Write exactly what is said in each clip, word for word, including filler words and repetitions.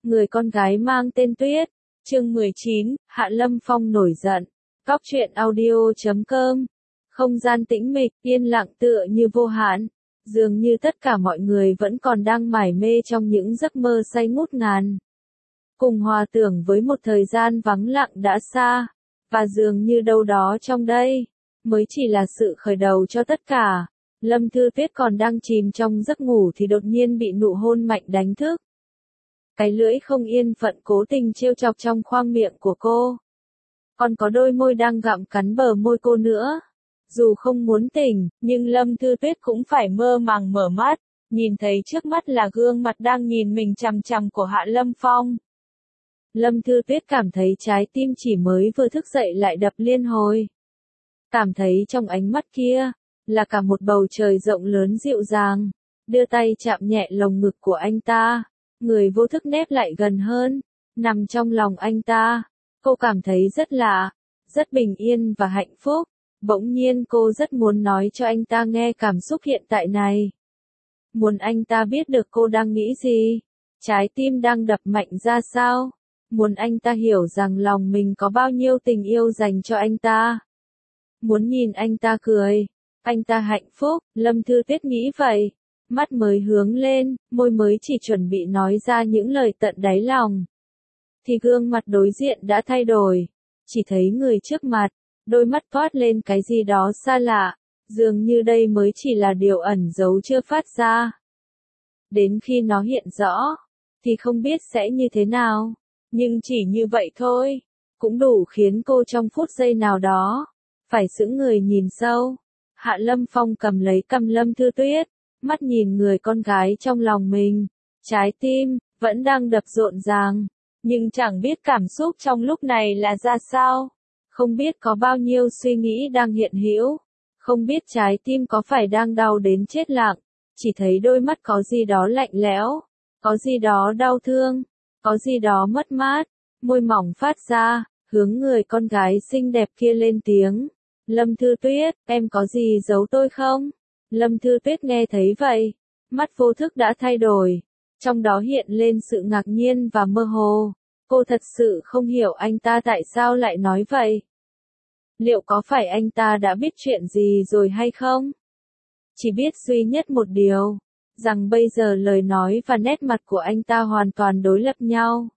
Người con gái mang tên Tuyết. Chương mười chín, Hạ Lâm Phong nổi giận. Góc truyện audio chấm com. Không gian tĩnh mịch, yên lặng tựa như vô hạn. Dường như tất cả mọi người vẫn còn đang mải mê trong những giấc mơ say ngút ngàn. Cùng hòa tưởng với một thời gian vắng lặng đã xa. Và dường như đâu đó trong đây, mới chỉ là sự khởi đầu cho tất cả. Lâm Thư Tuyết còn đang chìm trong giấc ngủ thì đột nhiên bị nụ hôn mạnh đánh thức. Cái lưỡi không yên phận cố tình trêu chọc trong khoang miệng của cô. Còn có đôi môi đang gặm cắn bờ môi cô nữa. Dù không muốn tỉnh, nhưng Lâm Thư Tuyết cũng phải mơ màng mở mắt, nhìn thấy trước mắt là gương mặt đang nhìn mình chằm chằm của Hạ Lâm Phong. Lâm Thư Tuyết cảm thấy trái tim chỉ mới vừa thức dậy lại đập liên hồi. Cảm thấy trong ánh mắt kia, là cả một bầu trời rộng lớn dịu dàng, đưa tay chạm nhẹ lồng ngực của anh ta, người vô thức nép lại gần hơn, nằm trong lòng anh ta. Cô cảm thấy rất lạ, rất bình yên và hạnh phúc. Bỗng nhiên cô rất muốn nói cho anh ta nghe cảm xúc hiện tại này. Muốn anh ta biết được cô đang nghĩ gì, trái tim đang đập mạnh ra sao. Muốn anh ta hiểu rằng lòng mình có bao nhiêu tình yêu dành cho anh ta. Muốn nhìn anh ta cười, anh ta hạnh phúc. Lâm Thư Tuyết nghĩ vậy, mắt mới hướng lên, môi mới chỉ chuẩn bị nói ra những lời tận đáy lòng. Thì gương mặt đối diện đã thay đổi, chỉ thấy người trước mặt, đôi mắt toát lên cái gì đó xa lạ, dường như đây mới chỉ là điều ẩn giấu chưa phát ra. Đến khi nó hiện rõ, thì không biết sẽ như thế nào, nhưng chỉ như vậy thôi, cũng đủ khiến cô trong phút giây nào đó, phải sững người nhìn sâu. Hạ Lâm Phong cầm lấy cằm Lâm Thư Tuyết, mắt nhìn người con gái trong lòng mình, trái tim, vẫn đang đập rộn ràng, nhưng chẳng biết cảm xúc trong lúc này là ra sao. Không biết có bao nhiêu suy nghĩ đang hiện hữu, không biết trái tim có phải đang đau đến chết lặng, chỉ thấy đôi mắt có gì đó lạnh lẽo, có gì đó đau thương, có gì đó mất mát, môi mỏng phát ra, hướng người con gái xinh đẹp kia lên tiếng. Lâm Thư Tuyết, em có gì giấu tôi không? Lâm Thư Tuyết nghe thấy vậy, mắt vô thức đã thay đổi, trong đó hiện lên sự ngạc nhiên và mơ hồ. Cô thật sự không hiểu anh ta tại sao lại nói vậy. Liệu có phải anh ta đã biết chuyện gì rồi hay không? Chỉ biết duy nhất một điều, rằng bây giờ lời nói và nét mặt của anh ta hoàn toàn đối lập nhau.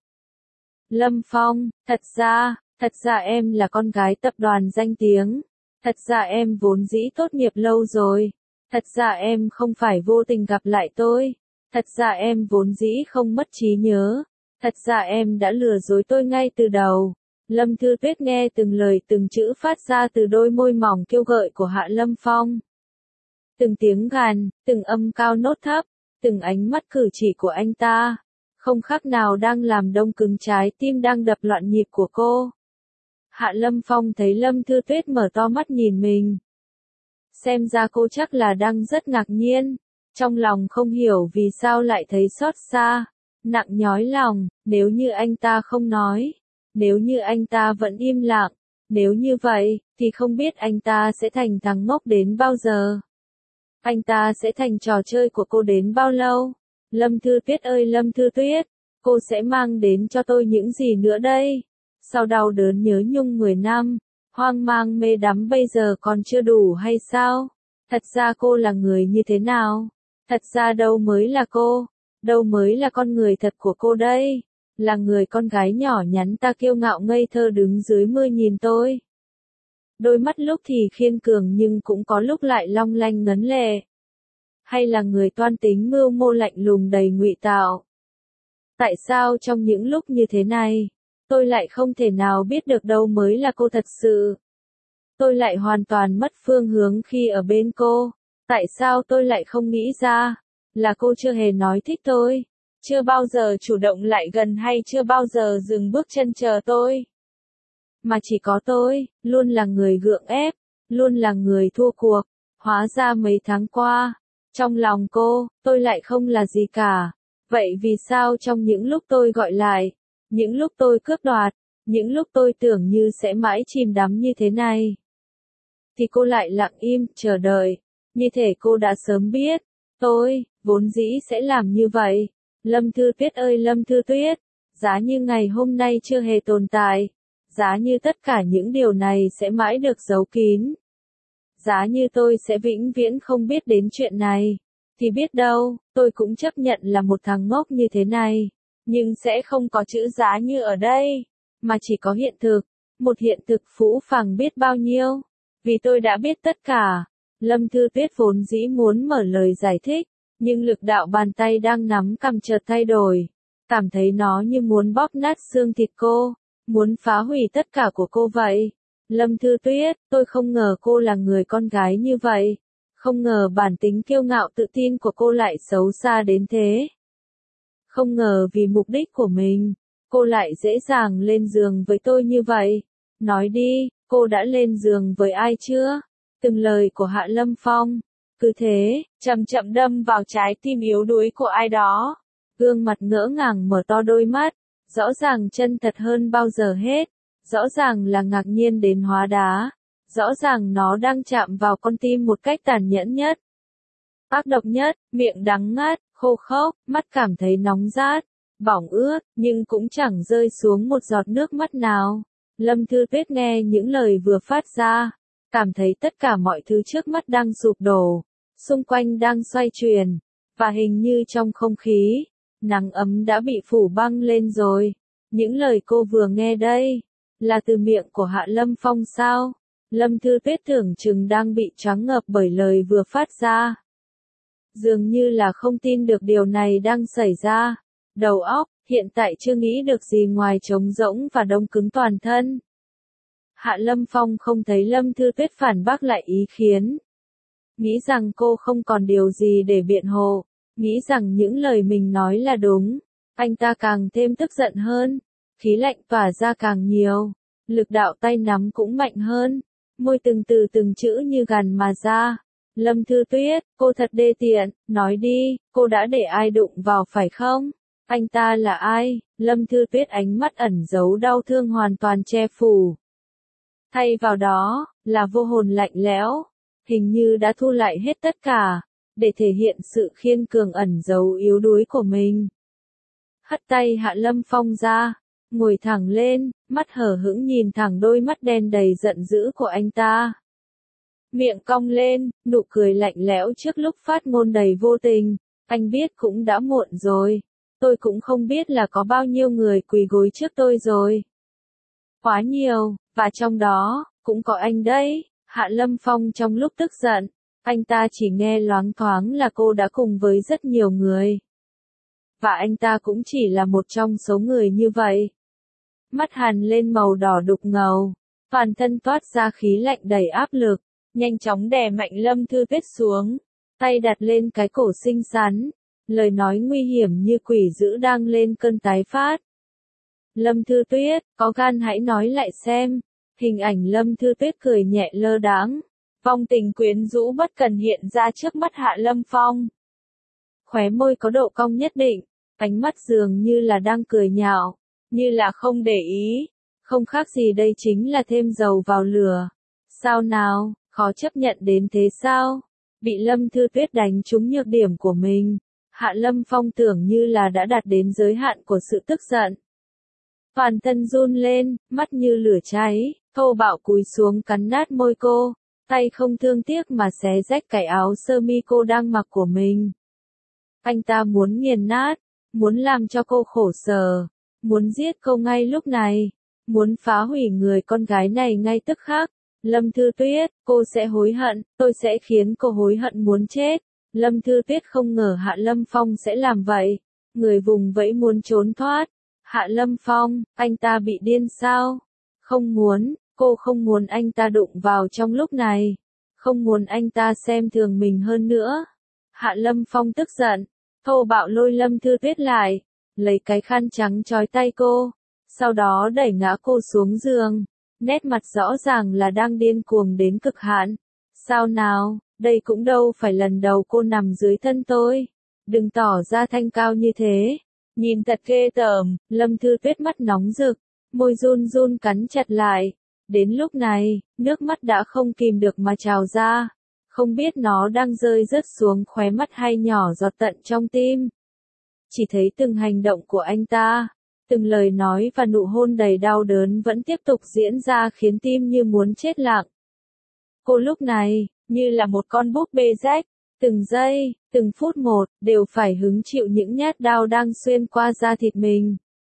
Lâm Phong, thật ra, thật ra em là con gái tập đoàn danh tiếng. Thật ra em vốn dĩ tốt nghiệp lâu rồi. Thật ra em không phải vô tình gặp lại tôi. Thật ra em vốn dĩ không mất trí nhớ. Thật ra em đã lừa dối tôi ngay từ đầu. Lâm Thư Tuyết nghe từng lời từng chữ phát ra từ đôi môi mỏng kiêu gợi của Hạ Lâm Phong. Từng tiếng gàn, từng âm cao nốt thấp, từng ánh mắt cử chỉ của anh ta, không khác nào đang làm đông cứng trái tim đang đập loạn nhịp của cô. Hạ Lâm Phong thấy Lâm Thư Tuyết mở to mắt nhìn mình. Xem ra cô chắc là đang rất ngạc nhiên, trong lòng không hiểu vì sao lại thấy xót xa, nặng nhói lòng. Nếu như anh ta không nói, nếu như anh ta vẫn im lặng, nếu như vậy, thì không biết anh ta sẽ thành thằng ngốc đến bao giờ. Anh ta sẽ thành trò chơi của cô đến bao lâu? Lâm Thư Tuyết ơi Lâm Thư Tuyết, cô sẽ mang đến cho tôi những gì nữa đây? Sau đau đớn nhớ nhung mười năm, hoang mang mê đắm bây giờ còn chưa đủ hay sao? Thật ra cô là người như thế nào? Thật ra đâu mới là cô? Đâu mới là con người thật của cô đây? Là người con gái nhỏ nhắn ta kiêu ngạo ngây thơ đứng dưới mưa nhìn tôi. Đôi mắt lúc thì khiên cường nhưng cũng có lúc lại long lanh ngấn lệ. Hay là người toan tính mưu mô lạnh lùng đầy ngụy tạo? Tại sao trong những lúc như thế này, tôi lại không thể nào biết được đâu mới là cô thật sự? Tôi lại hoàn toàn mất phương hướng khi ở bên cô. Tại sao tôi lại không nghĩ ra, là cô chưa hề nói thích tôi, chưa bao giờ chủ động lại gần hay chưa bao giờ dừng bước chân chờ tôi. Mà chỉ có tôi, luôn là người gượng ép, luôn là người thua cuộc. Hóa ra mấy tháng qua, trong lòng cô, tôi lại không là gì cả. Vậy vì sao trong những lúc tôi gọi lại, những lúc tôi cướp đoạt, những lúc tôi tưởng như sẽ mãi chìm đắm như thế này, thì cô lại lặng im, chờ đợi, như thể cô đã sớm biết, tôi, vốn dĩ sẽ làm như vậy. Lâm Thư Tuyết ơi Lâm Thư Tuyết, Giá như ngày hôm nay chưa hề tồn tại. Giá như tất cả những điều này sẽ mãi được giấu kín. Giá như tôi sẽ vĩnh viễn không biết đến chuyện này. Thì biết đâu, tôi cũng chấp nhận là một thằng ngốc như thế này. Nhưng sẽ không có chữ giá như ở đây. Mà chỉ có hiện thực. Một hiện thực phũ phàng biết bao nhiêu. Vì tôi đã biết tất cả. Lâm Thư Tuyết vốn dĩ muốn mở lời giải thích. Nhưng lực đạo bàn tay đang nắm cầm chợt thay đổi. Cảm thấy nó như muốn bóp nát xương thịt cô. Muốn phá hủy tất cả của cô vậy. Lâm Thư Tuyết, tôi không ngờ cô là người con gái như vậy. Không ngờ bản tính kiêu ngạo tự tin của cô lại xấu xa đến thế. Không ngờ vì mục đích của mình, cô lại dễ dàng lên giường với tôi như vậy. Nói đi, cô đã lên giường với ai chưa? Từng lời của Hạ Lâm Phong, cứ thế, chậm chậm đâm vào trái tim yếu đuối của ai đó. Gương mặt ngỡ ngàng mở to đôi mắt, rõ ràng chân thật hơn bao giờ hết. Rõ ràng là ngạc nhiên đến hóa đá. Rõ ràng nó đang chạm vào con tim một cách tàn nhẫn nhất. Ác độc nhất, miệng đắng ngắt, khô khốc, mắt cảm thấy nóng rát, bỏng ướt, nhưng cũng chẳng rơi xuống một giọt nước mắt nào. Lâm Thư Tuyết nghe những lời vừa phát ra, cảm thấy tất cả mọi thứ trước mắt đang sụp đổ, xung quanh đang xoay chuyển, và hình như trong không khí, nắng ấm đã bị phủ băng lên rồi. Những lời cô vừa nghe đây, là từ miệng của Hạ Lâm Phong sao? Lâm Thư Tuyết tưởng chừng đang bị choáng ngợp bởi lời vừa phát ra. Dường như là không tin được điều này đang xảy ra. Đầu óc, hiện tại chưa nghĩ được gì ngoài trống rỗng và đông cứng toàn thân. Hạ Lâm Phong không thấy Lâm Thư Tuyết phản bác lại ý kiến. Nghĩ rằng cô không còn điều gì để biện hộ. Nghĩ rằng những lời mình nói là đúng. Anh ta càng thêm tức giận hơn. Khí lạnh tỏa ra càng nhiều. Lực đạo tay nắm cũng mạnh hơn. Môi từng từ từng chữ như gằn mà ra. Lâm Thư Tuyết, cô thật đê tiện, nói đi, cô đã để ai đụng vào phải không? Anh ta là ai? Lâm Thư Tuyết ánh mắt ẩn giấu đau thương hoàn toàn che phủ. Thay vào đó, là vô hồn lạnh lẽo, hình như đã thu lại hết tất cả, để thể hiện sự khiên cường ẩn giấu yếu đuối của mình. Hất tay Hạ Lâm Phong ra, ngồi thẳng lên, mắt hở hững nhìn thẳng đôi mắt đen đầy giận dữ của anh ta. Miệng cong lên, nụ cười lạnh lẽo trước lúc phát ngôn đầy vô tình. Anh biết cũng đã muộn rồi. Tôi cũng không biết là có bao nhiêu người quỳ gối trước tôi rồi. Quá nhiều, và trong đó, cũng có anh đấy. Hạ Lâm Phong trong lúc tức giận, anh ta chỉ nghe loáng thoáng là cô đã cùng với rất nhiều người. Và anh ta cũng chỉ là một trong số người như vậy. Mắt hằn lên màu đỏ đục ngầu, toàn thân toát ra khí lạnh đầy áp lực. Nhanh chóng đè mạnh Lâm Thư Tuyết xuống, tay đặt lên cái cổ xinh xắn, lời nói nguy hiểm như quỷ dữ đang lên cơn tái phát. Lâm Thư Tuyết, có gan hãy nói lại xem. Hình ảnh Lâm Thư Tuyết cười nhẹ lơ đãng, vong tình quyến rũ bất cần hiện ra trước mắt Hạ Lâm Phong. Khóe môi có độ cong nhất định, ánh mắt dường như là đang cười nhạo, như là không để ý, không khác gì đây chính là thêm dầu vào lửa. Sao nào? Khó chấp nhận đến thế sao? Bị Lâm Thư Tuyết đánh trúng nhược điểm của mình. Hạ Lâm Phong tưởng như là đã đạt đến giới hạn của sự tức giận. Toàn thân run lên, mắt như lửa cháy, thô bạo cúi xuống cắn nát môi cô, tay không thương tiếc mà xé rách cái áo sơ mi cô đang mặc của mình. Anh ta muốn nghiền nát, muốn làm cho cô khổ sở, muốn giết cô ngay lúc này, muốn phá hủy người con gái này ngay tức khắc. Lâm Thư Tuyết, cô sẽ hối hận, tôi sẽ khiến cô hối hận muốn chết. Lâm Thư Tuyết không ngờ Hạ Lâm Phong sẽ làm vậy. Người vùng vẫy muốn trốn thoát. Hạ Lâm Phong, anh ta bị điên sao? Không muốn, cô không muốn anh ta đụng vào trong lúc này. Không muốn anh ta xem thường mình hơn nữa. Hạ Lâm Phong tức giận, thô bạo lôi Lâm Thư Tuyết lại, lấy cái khăn trắng trói tay cô, sau đó đẩy ngã cô xuống giường. Nét mặt rõ ràng là đang điên cuồng đến cực hạn. Sao nào, đây cũng đâu phải lần đầu cô nằm dưới thân tôi. Đừng tỏ ra thanh cao như thế. Nhìn thật ghê tởm, Lâm Thư Tuyết mắt nóng rực, môi run run cắn chặt lại. Đến lúc này, nước mắt đã không kìm được mà trào ra. Không biết nó đang rơi rớt xuống khóe mắt hay nhỏ giọt tận trong tim. Chỉ thấy từng hành động của anh ta, từng lời nói và nụ hôn đầy đau đớn vẫn tiếp tục diễn ra khiến tim như muốn chết lặng. Cô lúc này, như là một con búp bê rách, từng giây, từng phút một, đều phải hứng chịu những nhát đau đang xuyên qua da thịt mình.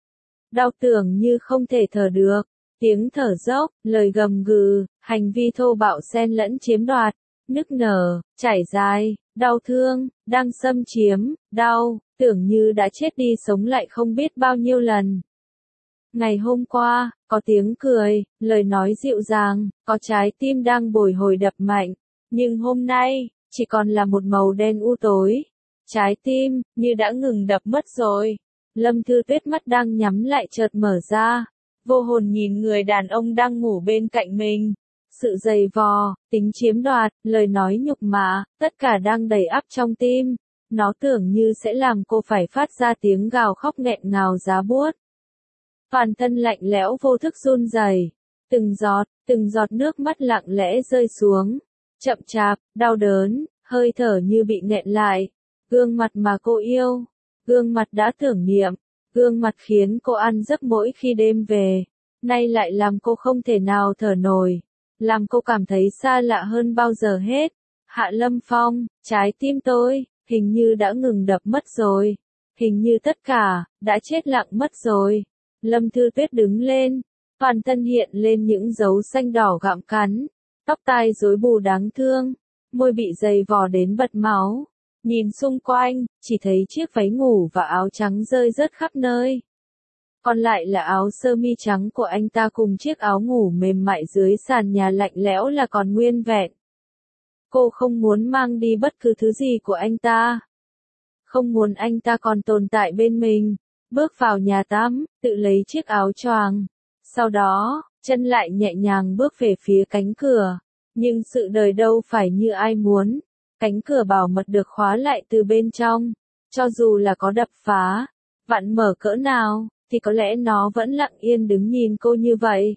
Đau tưởng như không thể thở được, tiếng thở dốc, lời gầm gừ, hành vi thô bạo xen lẫn chiếm đoạt, nức nở, chảy dài, đau thương, đang xâm chiếm, đau, tưởng như đã chết đi sống lại không biết bao nhiêu lần. Ngày hôm qua, có tiếng cười, lời nói dịu dàng, có trái tim đang bồi hồi đập mạnh, nhưng hôm nay, chỉ còn là một màu đen u tối. Trái tim, như đã ngừng đập mất rồi. Lâm Thư Tuyết mắt đang nhắm lại chợt mở ra, vô hồn nhìn người đàn ông đang ngủ bên cạnh mình. Sự giày vò, tính chiếm đoạt, lời nói nhục mạ, tất cả đang đầy ắp trong tim. Nó tưởng như sẽ làm cô phải phát ra tiếng gào khóc nghẹn ngào giá buốt. Toàn thân lạnh lẽo vô thức run rẩy, từng giọt, từng giọt nước mắt lặng lẽ rơi xuống. Chậm chạp, đau đớn, hơi thở như bị nghẹn lại. Gương mặt mà cô yêu, gương mặt đã tưởng niệm, gương mặt khiến cô ăn giấc mỗi khi đêm về, nay lại làm cô không thể nào thở nổi, làm cô cảm thấy xa lạ hơn bao giờ hết. Hạ Lâm Phong, trái tim tôi, hình như đã ngừng đập mất rồi, hình như tất cả, đã chết lặng mất rồi. Lâm Thư Tuyết đứng lên, toàn thân hiện lên những dấu xanh đỏ gặm cắn, tóc tai rối bù đáng thương, môi bị dày vò đến bật máu. Nhìn xung quanh, chỉ thấy chiếc váy ngủ và áo trắng rơi rớt khắp nơi. Còn lại là áo sơ mi trắng của anh ta cùng chiếc áo ngủ mềm mại dưới sàn nhà lạnh lẽo là còn nguyên vẹn. Cô không muốn mang đi bất cứ thứ gì của anh ta. Không muốn anh ta còn tồn tại bên mình. Bước vào nhà tắm, tự lấy chiếc áo choàng. Sau đó, chân lại nhẹ nhàng bước về phía cánh cửa. Nhưng sự đời đâu phải như ai muốn. Cánh cửa bảo mật được khóa lại từ bên trong. Cho dù là có đập phá, vặn mở cỡ nào, thì có lẽ nó vẫn lặng yên đứng nhìn cô như vậy.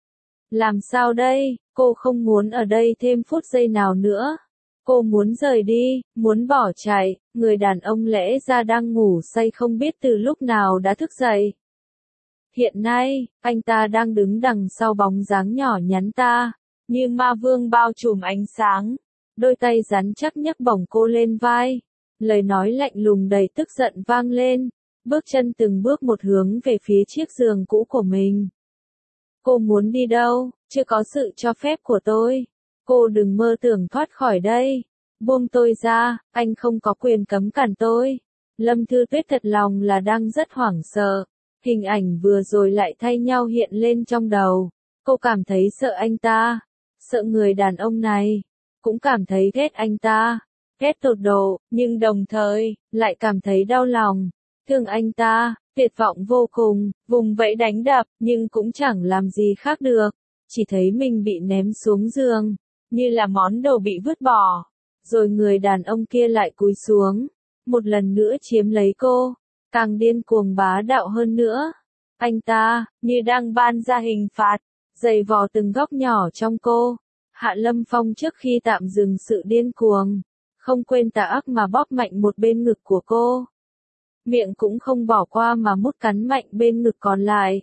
Làm sao đây, cô không muốn ở đây thêm phút giây nào nữa. Cô muốn rời đi, muốn bỏ chạy, người đàn ông lẽ ra đang ngủ say không biết từ lúc nào đã thức dậy. Hiện nay, anh ta đang đứng đằng sau bóng dáng nhỏ nhắn ta, như ma vương bao trùm ánh sáng. Đôi tay rắn chắc nhấc bổng cô lên vai. Lời nói lạnh lùng đầy tức giận vang lên. Bước chân từng bước một hướng về phía chiếc giường cũ của mình. Cô muốn đi đâu, chưa có sự cho phép của tôi. Cô đừng mơ tưởng thoát khỏi đây. Buông tôi ra, anh không có quyền cấm cản tôi. Lâm Thư Tuyết thật lòng là đang rất hoảng sợ. Hình ảnh vừa rồi lại thay nhau hiện lên trong đầu. Cô cảm thấy sợ anh ta. Sợ người đàn ông này. Cũng cảm thấy ghét anh ta. Ghét tột độ, nhưng đồng thời, lại cảm thấy đau lòng. Thương anh ta, tuyệt vọng vô cùng, vùng vẫy đánh đập, nhưng cũng chẳng làm gì khác được. Chỉ thấy mình bị ném xuống giường, như là món đồ bị vứt bỏ. Rồi người đàn ông kia lại cúi xuống, một lần nữa chiếm lấy cô, càng điên cuồng bá đạo hơn nữa. Anh ta, như đang ban ra hình phạt, giày vò từng góc nhỏ trong cô. Hạ Lâm Phong trước khi tạm dừng sự điên cuồng, không quên tà ác mà bóp mạnh một bên ngực của cô. Miệng cũng không bỏ qua mà mút cắn mạnh bên ngực còn lại.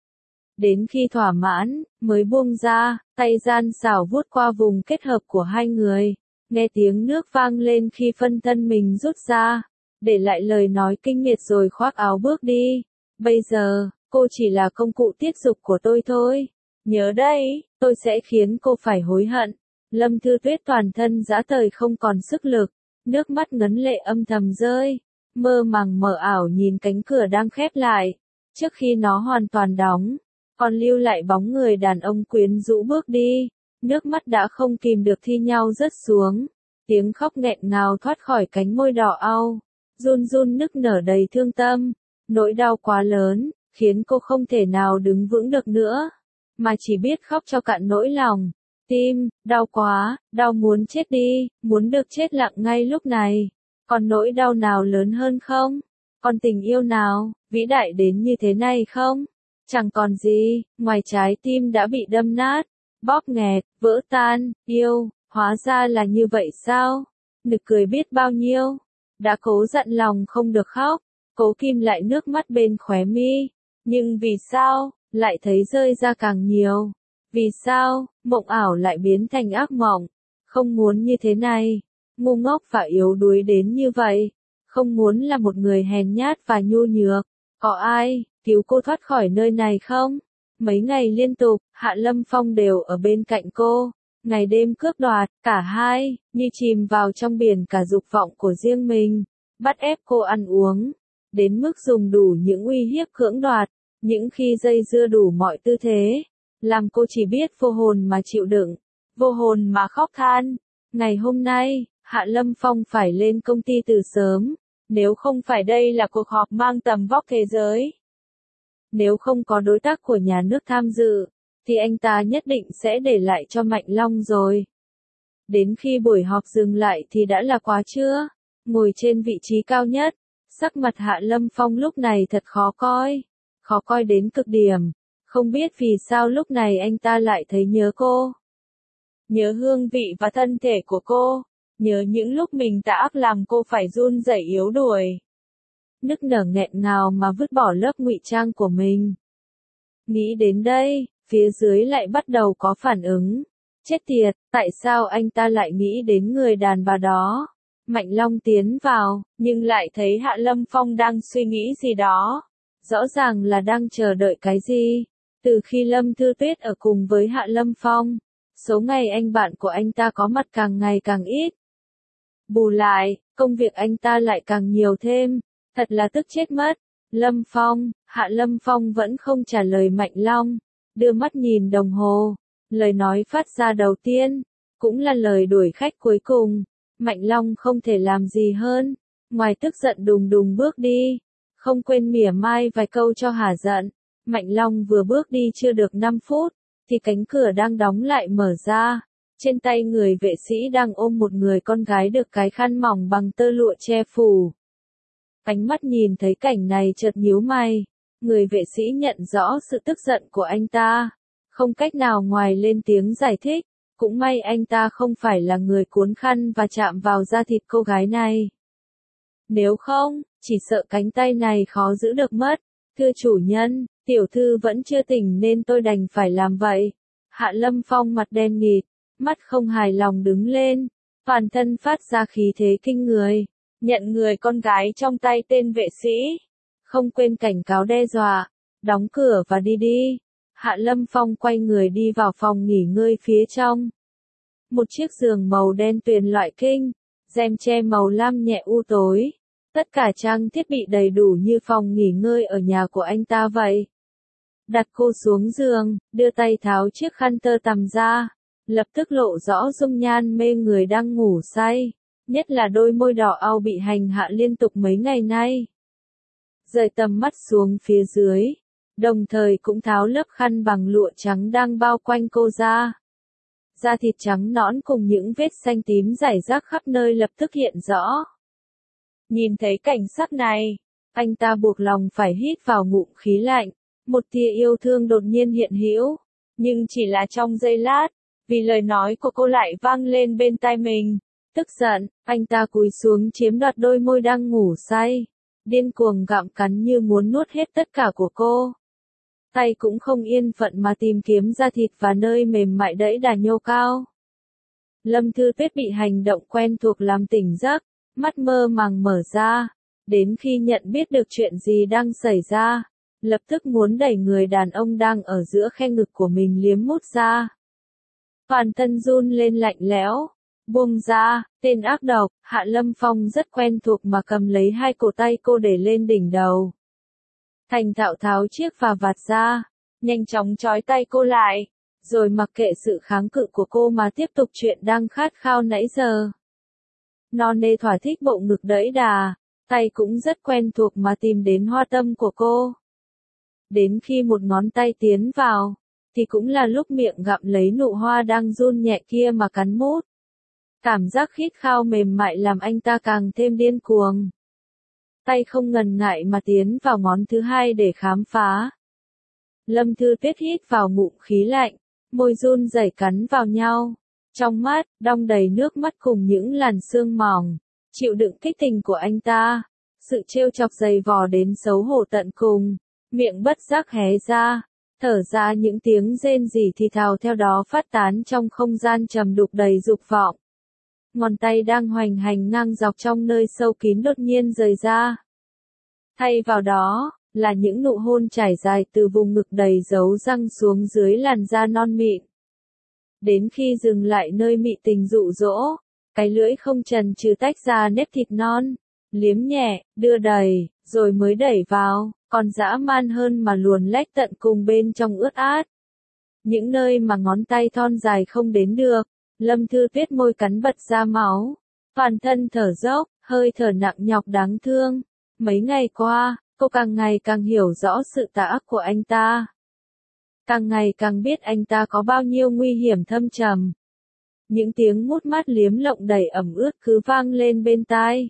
Đến khi thỏa mãn, mới buông ra, tay gian xảo vuốt qua vùng kết hợp của hai người. Nghe tiếng nước vang lên khi phân thân mình rút ra, để lại lời nói kinh miệt rồi khoác áo bước đi. Bây giờ, cô chỉ là công cụ tiết dục của tôi thôi. Nhớ đây, tôi sẽ khiến cô phải hối hận. Lâm Thư Tuyết toàn thân rã rời không còn sức lực, nước mắt ngấn lệ âm thầm rơi. Mơ màng mờ ảo nhìn cánh cửa đang khép lại, trước khi nó hoàn toàn đóng, còn lưu lại bóng người đàn ông quyến rũ bước đi, nước mắt đã không kìm được thi nhau rớt xuống, tiếng khóc nghẹn ngào thoát khỏi cánh môi đỏ au, run run nức nở đầy thương tâm, nỗi đau quá lớn, khiến cô không thể nào đứng vững được nữa, mà chỉ biết khóc cho cạn nỗi lòng. Tim, đau quá, đau muốn chết đi, muốn được chết lặng ngay lúc này. Còn nỗi đau nào lớn hơn không? Còn tình yêu nào, vĩ đại đến như thế này không? Chẳng còn gì, ngoài trái tim đã bị đâm nát, bóp nghẹt, vỡ tan, yêu, hóa ra là như vậy sao? Nực cười biết bao nhiêu. Đã cố dặn lòng không được khóc, cố kìm lại nước mắt bên khóe mi. Nhưng vì sao, lại thấy rơi ra càng nhiều? Vì sao, mộng ảo lại biến thành ác mộng? Không muốn như thế này, ngu ngốc và yếu đuối đến như vậy. Không muốn là một người hèn nhát và nhu nhược. Có ai cứu cô thoát khỏi nơi này không? Mấy ngày liên tục, Hạ Lâm Phong đều ở bên cạnh cô. Ngày đêm cướp đoạt, cả hai, như chìm vào trong biển cả dục vọng của riêng mình. Bắt ép cô ăn uống. Đến mức dùng đủ những uy hiếp cưỡng đoạt. Những khi dây dưa đủ mọi tư thế. Làm cô chỉ biết vô hồn mà chịu đựng. Vô hồn mà khóc than. Ngày hôm nay, Hạ Lâm Phong phải lên công ty từ sớm. Nếu không phải đây là cuộc họp mang tầm vóc thế giới. Nếu không có đối tác của nhà nước tham dự, thì anh ta nhất định sẽ để lại cho Mạnh Long rồi. Đến khi buổi họp dừng lại thì đã là quá trưa. Ngồi trên vị trí cao nhất, sắc mặt Hạ Lâm Phong lúc này thật khó coi. Khó coi đến cực điểm. Không biết vì sao lúc này anh ta lại thấy nhớ cô. Nhớ hương vị và thân thể của cô. Nhớ những lúc mình đã ác làm cô phải run rẩy yếu đuối. Nức nở nghẹn ngào mà vứt bỏ lớp ngụy trang của mình. Nghĩ đến đây, phía dưới lại bắt đầu có phản ứng. Chết tiệt, tại sao anh ta lại nghĩ đến người đàn bà đó? Mạnh Long tiến vào, nhưng lại thấy Hạ Lâm Phong đang suy nghĩ gì đó. Rõ ràng là đang chờ đợi cái gì. Từ khi Lâm Thư Tuyết ở cùng với Hạ Lâm Phong, số ngày anh bạn của anh ta có mặt càng ngày càng ít. Bù lại, công việc anh ta lại càng nhiều thêm. Thật là tức chết mất. Lâm Phong, Hạ Lâm Phong vẫn không trả lời Mạnh Long. Đưa mắt nhìn đồng hồ. Lời nói phát ra đầu tiên, cũng là lời đuổi khách cuối cùng. Mạnh Long không thể làm gì hơn. Ngoài tức giận đùng đùng bước đi. Không quên mỉa mai vài câu cho hả giận. Mạnh Long vừa bước đi chưa được năm phút, thì cánh cửa đang đóng lại mở ra. Trên tay người vệ sĩ đang ôm một người con gái được cái khăn mỏng bằng tơ lụa che phủ. Ánh mắt nhìn thấy cảnh này chợt nhíu mày. Người vệ sĩ nhận rõ sự tức giận của anh ta. Không cách nào ngoài lên tiếng giải thích. Cũng may anh ta không phải là người cuốn khăn và chạm vào da thịt cô gái này. Nếu không, chỉ sợ cánh tay này khó giữ được mất. Thưa chủ nhân, tiểu thư vẫn chưa tỉnh nên tôi đành phải làm vậy. Hạ Lâm Phong mặt đen nghịt, mắt không hài lòng đứng lên. Toàn thân phát ra khí thế kinh người. Nhận người con gái trong tay tên vệ sĩ. Không quên cảnh cáo đe dọa. Đóng cửa và đi đi. Hạ Lâm Phong quay người đi vào phòng nghỉ ngơi phía trong. Một chiếc giường màu đen tuyền loại king. Rèm che màu lam nhẹ u tối. Tất cả trang thiết bị đầy đủ như phòng nghỉ ngơi ở nhà của anh ta vậy. Đặt cô xuống giường, đưa tay tháo chiếc khăn tơ tằm ra. Lập tức lộ rõ dung nhan mê người đang ngủ say. Nhất là đôi môi đỏ au bị hành hạ liên tục mấy ngày nay. Rời tầm mắt xuống phía dưới. Đồng thời cũng tháo lớp khăn bằng lụa trắng đang bao quanh cô ra. Da thịt trắng nõn cùng những vết xanh tím rải rác khắp nơi lập tức hiện rõ. Nhìn thấy cảnh sắc này, anh ta buộc lòng phải hít vào ngụm khí lạnh. Một tia yêu thương đột nhiên hiện hữu, nhưng chỉ là trong giây lát, vì lời nói của cô lại vang lên bên tai mình. Tức giận, anh ta cúi xuống chiếm đoạt đôi môi đang ngủ say, điên cuồng gặm cắn như muốn nuốt hết tất cả của cô. Tay cũng không yên phận mà tìm kiếm da thịt và nơi mềm mại đẫy đà nhô cao. Lâm Thư Tuyết bị hành động quen thuộc làm tỉnh giấc, mắt mơ màng mở ra, đến khi nhận biết được chuyện gì đang xảy ra, lập tức muốn đẩy người đàn ông đang ở giữa khe ngực của mình liếm mút ra. Toàn thân run lên lạnh lẽo, buông ra, tên ác độc, Hạ Lâm Phong rất quen thuộc mà cầm lấy hai cổ tay cô để lên đỉnh đầu. Thành thạo tháo chiếc phà vạt ra, nhanh chóng trói tay cô lại, rồi mặc kệ sự kháng cự của cô mà tiếp tục chuyện đang khát khao nãy giờ. Non nê thỏa thích bộ ngực đẫy đà, tay cũng rất quen thuộc mà tìm đến hoa tâm của cô. Đến khi một ngón tay tiến vào, thì cũng là lúc miệng gặm lấy nụ hoa đang run nhẹ kia mà cắn mút. Cảm giác khít khao mềm mại làm anh ta càng thêm điên cuồng. Tay không ngần ngại mà tiến vào ngón thứ hai để khám phá. Lâm Thư Tuyết hít vào ngụm khí lạnh, môi run rẩy cắn vào nhau. Trong mắt, đong đầy nước mắt cùng những làn sương mỏng, chịu đựng kích tình của anh ta. Sự trêu chọc dày vò đến xấu hổ tận cùng. miệng bất giác hé ra, thở ra những tiếng rên rỉ thì thào theo đó phát tán trong không gian trầm đục đầy dục vọng. Ngón tay đang hoành hành ngang dọc trong nơi sâu kín đột nhiên rời ra. Thay vào đó, là những nụ hôn trải dài từ vùng ngực đầy dấu răng xuống dưới làn da non mịn. Đến khi dừng lại nơi mị tình dụ dỗ, cái lưỡi không chần chừ tách ra nếp thịt non, liếm nhẹ, đưa đầy, rồi mới đẩy vào, còn dã man hơn mà luồn lách tận cùng bên trong ướt át. Những nơi mà ngón tay thon dài không đến được, Lâm Thư Tuyết môi cắn bật ra máu, toàn thân thở dốc, hơi thở nặng nhọc đáng thương. Mấy ngày qua, cô càng ngày càng hiểu rõ sự tà ác của anh ta. Càng ngày càng biết anh ta có bao nhiêu nguy hiểm thâm trầm. Những tiếng mút mát liếm lộng đầy ẩm ướt cứ vang lên bên tai.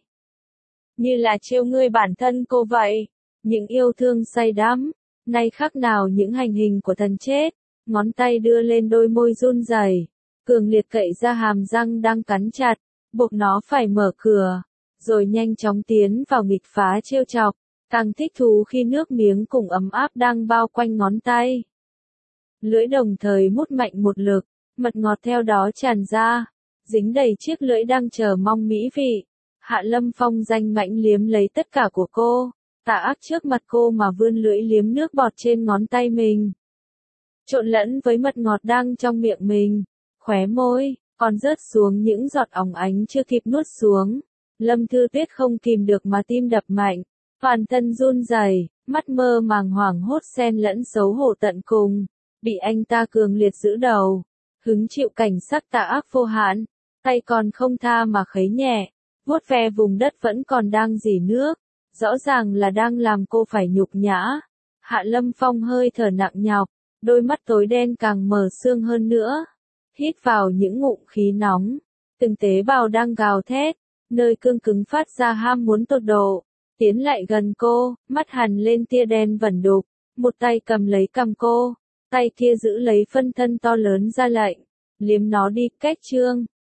Như là trêu ngươi bản thân cô vậy. Những yêu thương say đắm, nay khác nào những hành hình của thần chết. Ngón tay đưa lên đôi môi run rẩy, cường liệt cậy ra hàm răng đang cắn chặt, buộc nó phải mở cửa, rồi nhanh chóng tiến vào nghịch phá trêu chọc, càng thích thú khi nước miếng cùng ấm áp đang bao quanh ngón tay. Lưỡi đồng thời mút mạnh một lực, mật ngọt theo đó tràn ra, dính đầy chiếc lưỡi đang chờ mong mỹ vị. Hạ Lâm Phong danh mãnh liếm lấy tất cả của cô, tà ác trước mặt cô mà vươn lưỡi liếm nước bọt trên ngón tay mình. Trộn lẫn với mật ngọt đang trong miệng mình, khóe môi, còn rớt xuống những giọt óng ánh chưa kịp nuốt xuống. Lâm Thư Tuyết không kìm được mà tim đập mạnh, toàn thân run rẩy, mắt mơ màng hoảng hốt xen lẫn xấu hổ tận cùng, bị anh ta cường liệt giữ đầu, hứng chịu cảnh sắc tà ác vô hạn, tay còn không tha mà khấy nhẹ, vuốt ve vùng đất vẫn còn đang rỉ nước, rõ ràng là đang làm cô phải nhục nhã. Hạ Lâm Phong hơi thở nặng nhọc, đôi mắt tối đen càng mờ sương hơn nữa, hít vào những ngụm khí nóng, từng tế bào đang gào thét, nơi cương cứng phát ra ham muốn tột độ, tiến lại gần cô, mắt hằn lên tia đen vẩn đục, một tay cầm lấy cằm cô, tay kia giữ lấy phân thân to lớn ra lệnh, liếm nó đi, cách trương.